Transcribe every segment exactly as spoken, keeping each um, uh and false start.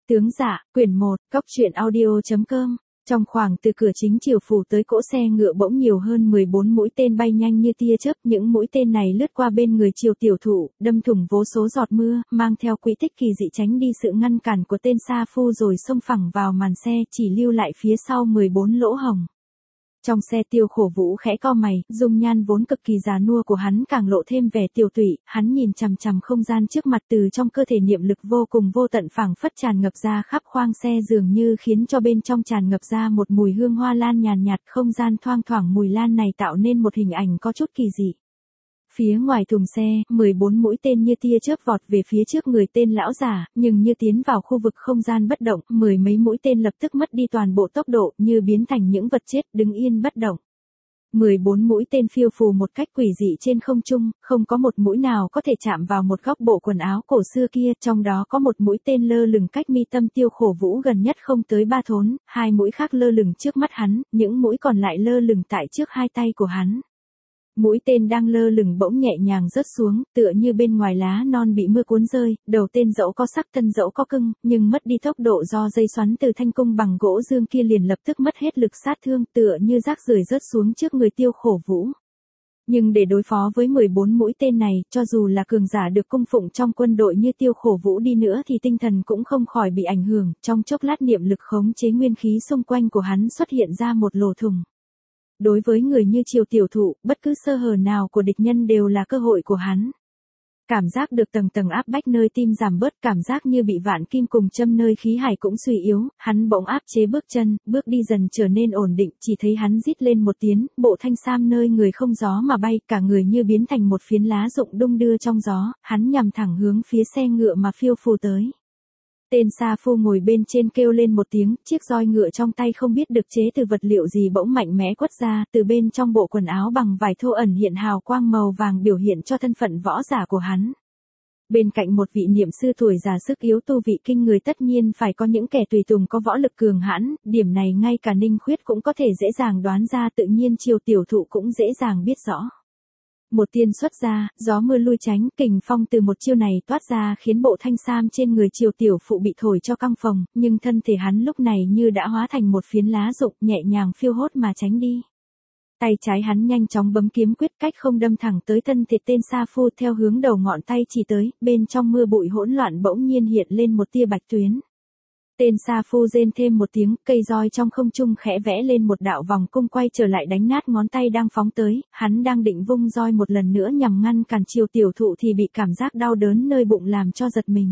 Tướng dạ, quyển một, góc truyện audio.com. Trong khoảng từ cửa chính triều phủ tới cỗ xe ngựa bỗng nhiều hơn mười bốn mũi tên bay nhanh như tia chớp, những mũi tên này lướt qua bên người triều tiểu thụ, đâm thủng vô số giọt mưa, mang theo quỹ tích kỳ dị tránh đi sự ngăn cản của tên sa phu rồi xông phẳng vào màn xe, chỉ lưu lại phía sau mười bốn lỗ hổng. Trong xe Tiêu Khổ Vũ khẽ cau mày, dung nhan vốn cực kỳ già nua của hắn càng lộ thêm vẻ tiều tụy, hắn nhìn chằm chằm không gian trước mặt, từ trong cơ thể niệm lực vô cùng vô tận phảng phất tràn ngập ra khắp khoang xe, dường như khiến cho bên trong tràn ngập ra một mùi hương hoa lan nhàn nhạt, không gian thoang thoảng mùi lan này tạo nên một hình ảnh có chút kỳ dị. Phía ngoài thùng xe, mười bốn mũi tên như tia chớp vọt về phía trước người tên lão già, nhưng như tiến vào khu vực không gian bất động, mười mấy mũi tên lập tức mất đi toàn bộ tốc độ, như biến thành những vật chết đứng yên bất động. mười bốn mũi tên phiêu phù một cách quỷ dị trên không trung, không có một mũi nào có thể chạm vào một góc bộ quần áo cổ xưa kia, trong đó có một mũi tên lơ lửng cách mi tâm Tiêu Khổ Vũ gần nhất không tới ba thốn, hai mũi khác lơ lửng trước mắt hắn, những mũi còn lại lơ lửng tại trước hai tay của hắn. Mũi tên đang lơ lửng bỗng nhẹ nhàng rớt xuống, tựa như bên ngoài lá non bị mưa cuốn rơi, đầu tên dẫu có sắc thân dẫu có cưng, nhưng mất đi tốc độ do dây xoắn từ thanh cung bằng gỗ dương kia liền lập tức mất hết lực sát thương, tựa như rác rưởi rớt xuống trước người Tiêu Khổ Vũ. Nhưng để đối phó với mười bốn mũi tên này, cho dù là cường giả được cung phụng trong quân đội như Tiêu Khổ Vũ đi nữa thì tinh thần cũng không khỏi bị ảnh hưởng, trong chốc lát niệm lực khống chế nguyên khí xung quanh của hắn xuất hiện ra một lỗ thủng. Đối với người như triều tiểu thụ, bất cứ sơ hở nào của địch nhân đều là cơ hội của hắn. Cảm giác được tầng tầng áp bách nơi tim giảm bớt, cảm giác như bị vạn kim cùng châm nơi khí hải cũng suy yếu, hắn bỗng áp chế bước chân, bước đi dần trở nên ổn định, chỉ thấy hắn rít lên một tiếng, bộ thanh sam nơi người không gió mà bay, cả người như biến thành một phiến lá rụng đung đưa trong gió, hắn nhằm thẳng hướng phía xe ngựa mà phiêu phù tới. Tên sa phu ngồi bên trên kêu lên một tiếng, chiếc roi ngựa trong tay không biết được chế từ vật liệu gì bỗng mạnh mẽ quất ra, từ bên trong bộ quần áo bằng vải thô ẩn hiện hào quang màu vàng biểu hiện cho thân phận võ giả của hắn. Bên cạnh một vị niệm sư tuổi già sức yếu tu vị kinh người tất nhiên phải có những kẻ tùy tùng có võ lực cường hãn, điểm này ngay cả Ninh Khuyết cũng có thể dễ dàng đoán ra, tự nhiên triều tiểu thụ cũng dễ dàng biết rõ. Một tiên xuất ra, gió mưa lui tránh, kình phong từ một chiêu này toát ra khiến bộ thanh sam trên người triều tiểu phụ bị thổi cho căng phồng, nhưng thân thể hắn lúc này như đã hóa thành một phiến lá rụng, nhẹ nhàng phiêu hốt mà tránh đi. Tay trái hắn nhanh chóng bấm kiếm quyết, cách không đâm thẳng tới thân thể tên sa phu theo hướng đầu ngọn tay chỉ tới, bên trong mưa bụi hỗn loạn bỗng nhiên hiện lên một tia bạch tuyến. Tên sa phu rên thêm một tiếng, cây roi trong không trung khẽ vẽ lên một đạo vòng cung quay trở lại đánh nát ngón tay đang phóng tới, hắn đang định vung roi một lần nữa nhằm ngăn cản triều tiểu thụ thì bị cảm giác đau đớn nơi bụng làm cho giật mình.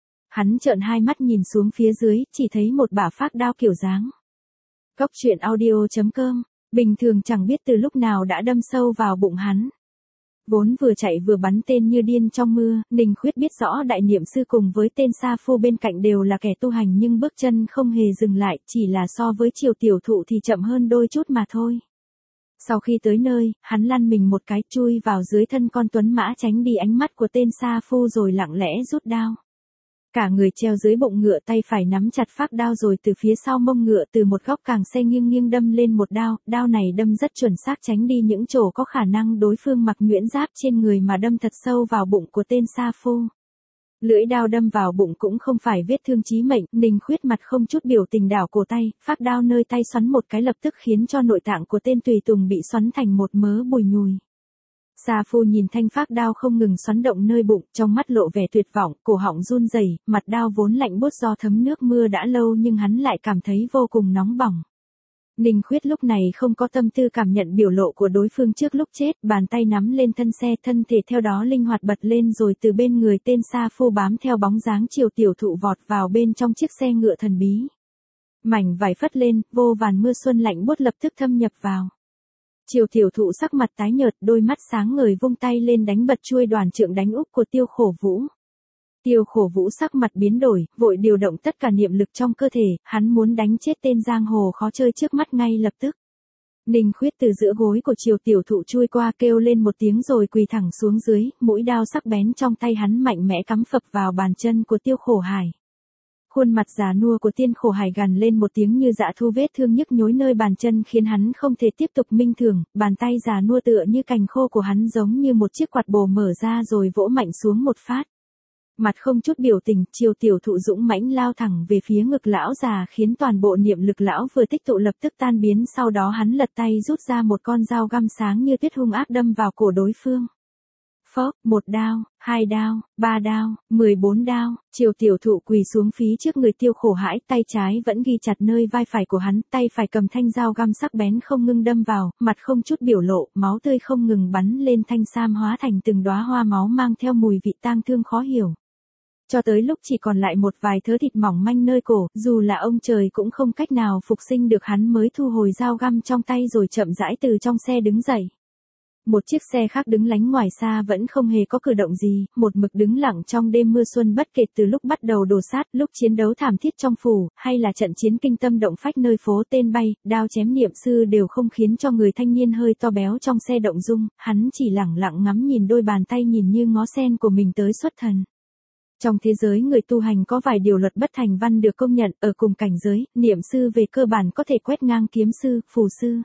Hắn trợn hai mắt nhìn xuống phía dưới, chỉ thấy một bả phác đao kiểu dáng. Góc truyện audio.com, bình thường chẳng biết từ lúc nào đã đâm sâu vào bụng hắn. Vốn vừa chạy vừa bắn tên như điên trong mưa, Ninh Khuyết biết rõ đại niệm sư cùng với tên sa phu bên cạnh đều là kẻ tu hành nhưng bước chân không hề dừng lại, chỉ là so với triều tiểu thụ thì chậm hơn đôi chút mà thôi. Sau khi tới nơi, hắn lăn mình một cái chui vào dưới thân con tuấn mã tránh đi ánh mắt của tên sa phu rồi lặng lẽ rút đao. Cả người treo dưới bụng ngựa, tay phải nắm chặt phác đao rồi từ phía sau mông ngựa từ một góc càng xe nghiêng nghiêng đâm lên một đao, đao này đâm rất chuẩn xác tránh đi những chỗ có khả năng đối phương mặc nhuyễn giáp trên người mà đâm thật sâu vào bụng của tên sa phu. Lưỡi đao đâm vào bụng cũng không phải vết thương chí mệnh, Ninh Khuyết mặt không chút biểu tình đảo cổ tay, phác đao nơi tay xoắn một cái lập tức khiến cho nội tạng của tên tùy tùng bị xoắn thành một mớ bùi nhùi. Sa phu nhìn thanh phác đao không ngừng xoắn động nơi bụng, trong mắt lộ vẻ tuyệt vọng, cổ họng run rẩy, mặt đao vốn lạnh buốt do thấm nước mưa đã lâu nhưng hắn lại cảm thấy vô cùng nóng bỏng. Ninh Khuyết lúc này không có tâm tư cảm nhận biểu lộ của đối phương trước lúc chết, bàn tay nắm lên thân xe, thân thể theo đó linh hoạt bật lên rồi từ bên người tên sa phu bám theo bóng dáng triều tiểu thụ vọt vào bên trong chiếc xe ngựa thần bí. Mảnh vải phất lên, vô vàn mưa xuân lạnh buốt lập tức thâm nhập vào. Triều tiểu thụ sắc mặt tái nhợt, đôi mắt sáng ngời vung tay lên đánh bật chuôi đoàn trượng đánh úp của Tiêu Khổ Vũ. Tiêu Khổ Vũ sắc mặt biến đổi, vội điều động tất cả niệm lực trong cơ thể, hắn muốn đánh chết tên giang hồ khó chơi trước mắt ngay lập tức. Ninh Khuyết từ giữa gối của triều tiểu thụ chui qua kêu lên một tiếng rồi quỳ thẳng xuống dưới, mũi đao sắc bén trong tay hắn mạnh mẽ cắm phập vào bàn chân của Tiêu Khổ Hải. Khuôn mặt già nua của Tiên Khổ Hải gằn lên một tiếng như dạ thu, vết thương nhức nhối nơi bàn chân khiến hắn không thể tiếp tục minh thường, bàn tay già nua tựa như cành khô của hắn giống như một chiếc quạt bồ mở ra rồi vỗ mạnh xuống một phát. Mặt không chút biểu tình, Triều tiểu thụ dũng mãnh lao thẳng về phía ngực lão già khiến toàn bộ niệm lực lão vừa tích tụ lập tức tan biến, sau đó hắn lật tay rút ra một con dao găm sáng như tuyết hung ác đâm vào cổ đối phương. Phốc, một đao, hai đao, ba đao, mười bốn đao, Triều tiểu thụ quỳ xuống phí trước người Tiêu Khổ Hãi, tay trái vẫn ghi chặt nơi vai phải của hắn, tay phải cầm thanh dao găm sắc bén không ngưng đâm vào, mặt không chút biểu lộ, máu tươi không ngừng bắn lên thanh sam hóa thành từng đóa hoa máu mang theo mùi vị tang thương khó hiểu. Cho tới lúc chỉ còn lại một vài thớ thịt mỏng manh nơi cổ, dù là ông trời cũng không cách nào phục sinh được hắn mới thu hồi dao găm trong tay rồi chậm rãi từ trong xe đứng dậy. Một chiếc xe khác đứng lánh ngoài xa vẫn không hề có cử động gì, một mực đứng lặng trong đêm mưa xuân bất kể từ lúc bắt đầu đổ sát, lúc chiến đấu thảm thiết trong phủ, hay là trận chiến kinh tâm động phách nơi phố tên bay, đao chém niệm sư đều không khiến cho người thanh niên hơi to béo trong xe động dung, hắn chỉ lẳng lặng ngắm nhìn đôi bàn tay nhìn như ngó sen của mình tới xuất thần. Trong thế giới người tu hành có vài điều luật bất thành văn được công nhận, ở cùng cảnh giới, niệm sư về cơ bản có thể quét ngang kiếm sư, phù sư.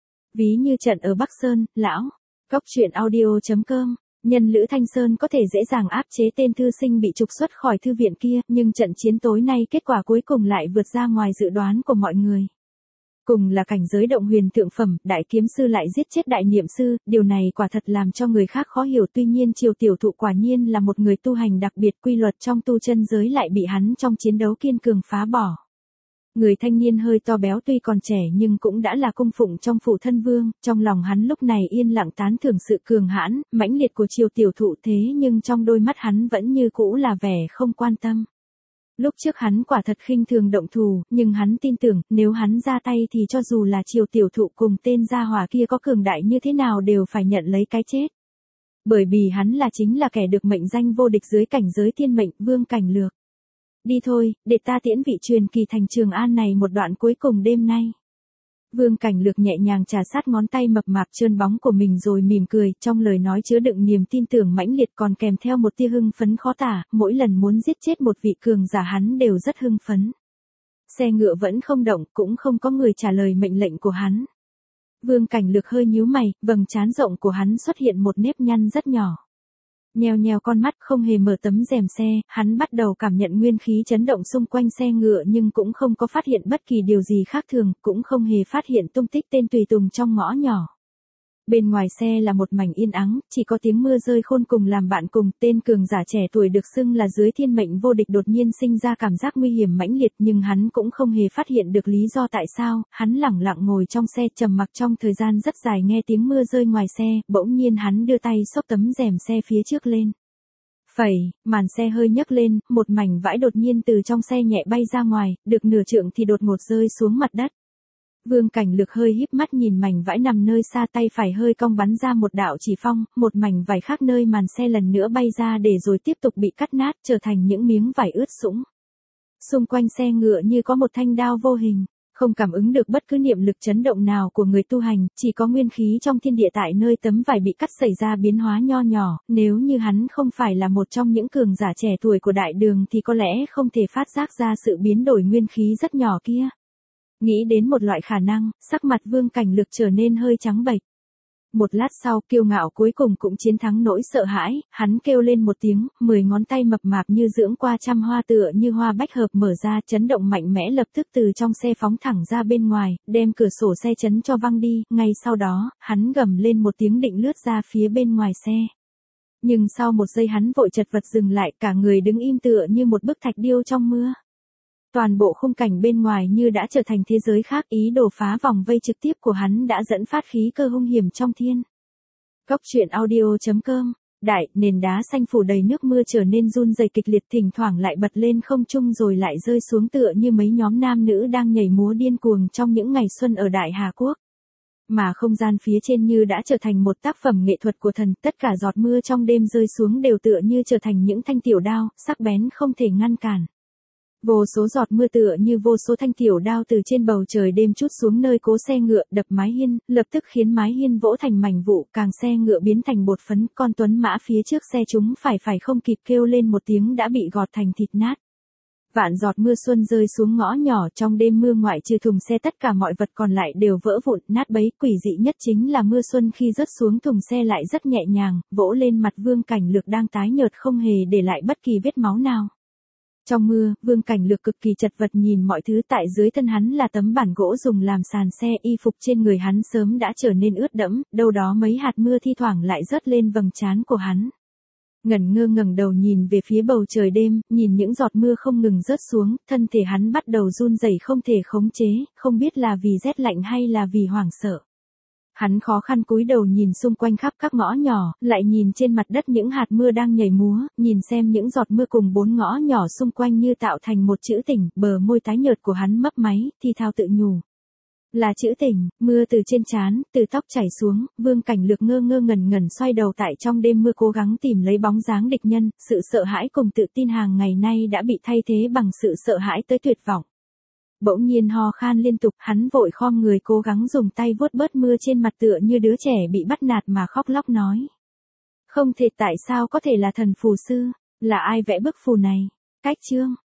Ví như trận ở Bắc Sơn, lão. Góc truyện audio chấm com, nhân Lữ Thanh Sơn có thể dễ dàng áp chế tên thư sinh bị trục xuất khỏi thư viện kia, nhưng trận chiến tối nay kết quả cuối cùng lại vượt ra ngoài dự đoán của mọi người. Cùng là cảnh giới động huyền thượng phẩm, đại kiếm sư lại giết chết đại niệm sư, điều này quả thật làm cho người khác khó hiểu, tuy nhiên Triều tiểu thụ quả nhiên là một người tu hành đặc biệt, quy luật trong tu chân giới lại bị hắn trong chiến đấu kiên cường phá bỏ. Người thanh niên hơi to béo tuy còn trẻ nhưng cũng đã là cung phụng trong phủ thân vương, trong lòng hắn lúc này yên lặng tán thưởng sự cường hãn, mãnh liệt của Triều tiểu thụ, thế nhưng trong đôi mắt hắn vẫn như cũ là vẻ không quan tâm. Lúc trước hắn quả thật khinh thường động thủ, nhưng hắn tin tưởng, nếu hắn ra tay thì cho dù là Triều tiểu thụ cùng tên gia hỏa kia có cường đại như thế nào đều phải nhận lấy cái chết. Bởi vì hắn là chính là kẻ được mệnh danh vô địch dưới cảnh giới thiên mệnh, Vương Cảnh Lược. Đi thôi, để ta tiễn vị truyền kỳ thành Trường An này một đoạn cuối cùng đêm nay. Vương Cảnh Lược nhẹ nhàng trà sát ngón tay mập mạp trơn bóng của mình rồi mỉm cười, trong lời nói chứa đựng niềm tin tưởng mãnh liệt còn kèm theo một tia hưng phấn khó tả, mỗi lần muốn giết chết một vị cường giả hắn đều rất hưng phấn. Xe ngựa vẫn không động, cũng không có người trả lời mệnh lệnh của hắn. Vương Cảnh Lược hơi nhíu mày, vầng trán rộng của hắn xuất hiện một nếp nhăn rất nhỏ. Nheo nheo con mắt không hề mở tấm rèm xe, hắn bắt đầu cảm nhận nguyên khí chấn động xung quanh xe ngựa nhưng cũng không có phát hiện bất kỳ điều gì khác thường, cũng không hề phát hiện tung tích tên tùy tùng trong ngõ nhỏ. Bên ngoài xe là một mảnh yên ắng, chỉ có tiếng mưa rơi khôn cùng làm bạn cùng, tên cường giả trẻ tuổi được xưng là dưới thiên mệnh vô địch đột nhiên sinh ra cảm giác nguy hiểm mãnh liệt nhưng hắn cũng không hề phát hiện được lý do tại sao, hắn lẳng lặng ngồi trong xe trầm mặc trong thời gian rất dài nghe tiếng mưa rơi ngoài xe, bỗng nhiên hắn đưa tay xốc tấm rèm xe phía trước lên. Phẩy, màn xe hơi nhấc lên, một mảnh vải đột nhiên từ trong xe nhẹ bay ra ngoài, được nửa trượng thì đột ngột rơi xuống mặt đất. Vương Cảnh Lược hơi híp mắt nhìn mảnh vải nằm nơi xa, tay phải hơi cong bắn ra một đạo chỉ phong, một mảnh vải khác nơi màn xe lần nữa bay ra để rồi tiếp tục bị cắt nát trở thành những miếng vải ướt sũng. Xung quanh xe ngựa như có một thanh đao vô hình, không cảm ứng được bất cứ niệm lực chấn động nào của người tu hành, chỉ có nguyên khí trong thiên địa tại nơi tấm vải bị cắt xảy ra biến hóa nho nhỏ, nếu như hắn không phải là một trong những cường giả trẻ tuổi của đại đường thì có lẽ không thể phát giác ra sự biến đổi nguyên khí rất nhỏ kia. Nghĩ đến một loại khả năng, sắc mặt Vương Cảnh Lược trở nên hơi trắng bệch. Một lát sau, kiêu ngạo cuối cùng cũng chiến thắng nỗi sợ hãi, hắn kêu lên một tiếng, mười ngón tay mập mạp như dưỡng qua trăm hoa tựa như hoa bách hợp mở ra, chấn động mạnh mẽ lập tức từ trong xe phóng thẳng ra bên ngoài, đem cửa sổ xe chấn cho văng đi, ngay sau đó, hắn gầm lên một tiếng định lướt ra phía bên ngoài xe. Nhưng sau một giây hắn vội chật vật dừng lại, cả người đứng im tựa như một bức thạch điêu trong mưa. Toàn bộ khung cảnh bên ngoài như đã trở thành thế giới khác, ý đồ phá vòng vây trực tiếp của hắn đã dẫn phát khí cơ hung hiểm trong thiên. Góc truyện audio chấm com, đại, nền đá xanh phủ đầy nước mưa trở nên run rẩy kịch liệt, thỉnh thoảng lại bật lên không trung rồi lại rơi xuống tựa như mấy nhóm nam nữ đang nhảy múa điên cuồng trong những ngày xuân ở Đại Hà Quốc. Mà không gian phía trên như đã trở thành một tác phẩm nghệ thuật của thần, tất cả giọt mưa trong đêm rơi xuống đều tựa như trở thành những thanh tiểu đao, sắc bén không thể ngăn cản. Vô số giọt mưa tựa như vô số thanh tiểu đao từ trên bầu trời đêm trút xuống nơi cố xe ngựa, đập mái hiên, lập tức khiến mái hiên vỗ thành mảnh vụn, càng xe ngựa biến thành bột phấn, con tuấn mã phía trước xe chúng phải phải không kịp kêu lên một tiếng đã bị gọt thành thịt nát. Vạn giọt mưa xuân rơi xuống ngõ nhỏ, trong đêm mưa ngoại trừ thùng xe tất cả mọi vật còn lại đều vỡ vụn, nát bấy. Quỷ dị nhất chính là mưa xuân khi rớt xuống thùng xe lại rất nhẹ nhàng, vỗ lên mặt Vương Cảnh Lược đang tái nhợt không hề để lại bất kỳ vết máu nào. Trong mưa, Vương Cảnh Lược cực kỳ chật vật nhìn mọi thứ tại dưới thân hắn là tấm bản gỗ dùng làm sàn xe, y phục trên người hắn sớm đã trở nên ướt đẫm, đâu đó mấy hạt mưa thi thoảng lại rớt lên vầng trán của hắn. Ngẩn ngơ ngẩng đầu nhìn về phía bầu trời đêm, nhìn những giọt mưa không ngừng rớt xuống, thân thể hắn bắt đầu run rẩy không thể khống chế, không biết là vì rét lạnh hay là vì hoảng sợ. Hắn khó khăn cúi đầu nhìn xung quanh khắp các ngõ nhỏ, lại nhìn trên mặt đất những hạt mưa đang nhảy múa, nhìn xem những giọt mưa cùng bốn ngõ nhỏ xung quanh như tạo thành một chữ tình, bờ môi tái nhợt của hắn mấp máy, thì thào tự nhủ. Là chữ tình. Mưa từ trên trán, từ tóc chảy xuống, Vương Cảnh Lược ngơ ngơ ngẩn ngẩn xoay đầu tại trong đêm mưa cố gắng tìm lấy bóng dáng địch nhân, sự sợ hãi cùng tự tin hàng ngày nay đã bị thay thế bằng sự sợ hãi tới tuyệt vọng. Bỗng nhiên ho khan liên tục, hắn vội khom người cố gắng dùng tay vuốt bớt mưa trên mặt tựa như đứa trẻ bị bắt nạt mà khóc lóc nói. Không thể, tại sao có thể là thần phù sư, là ai vẽ bức phù này? Cách chương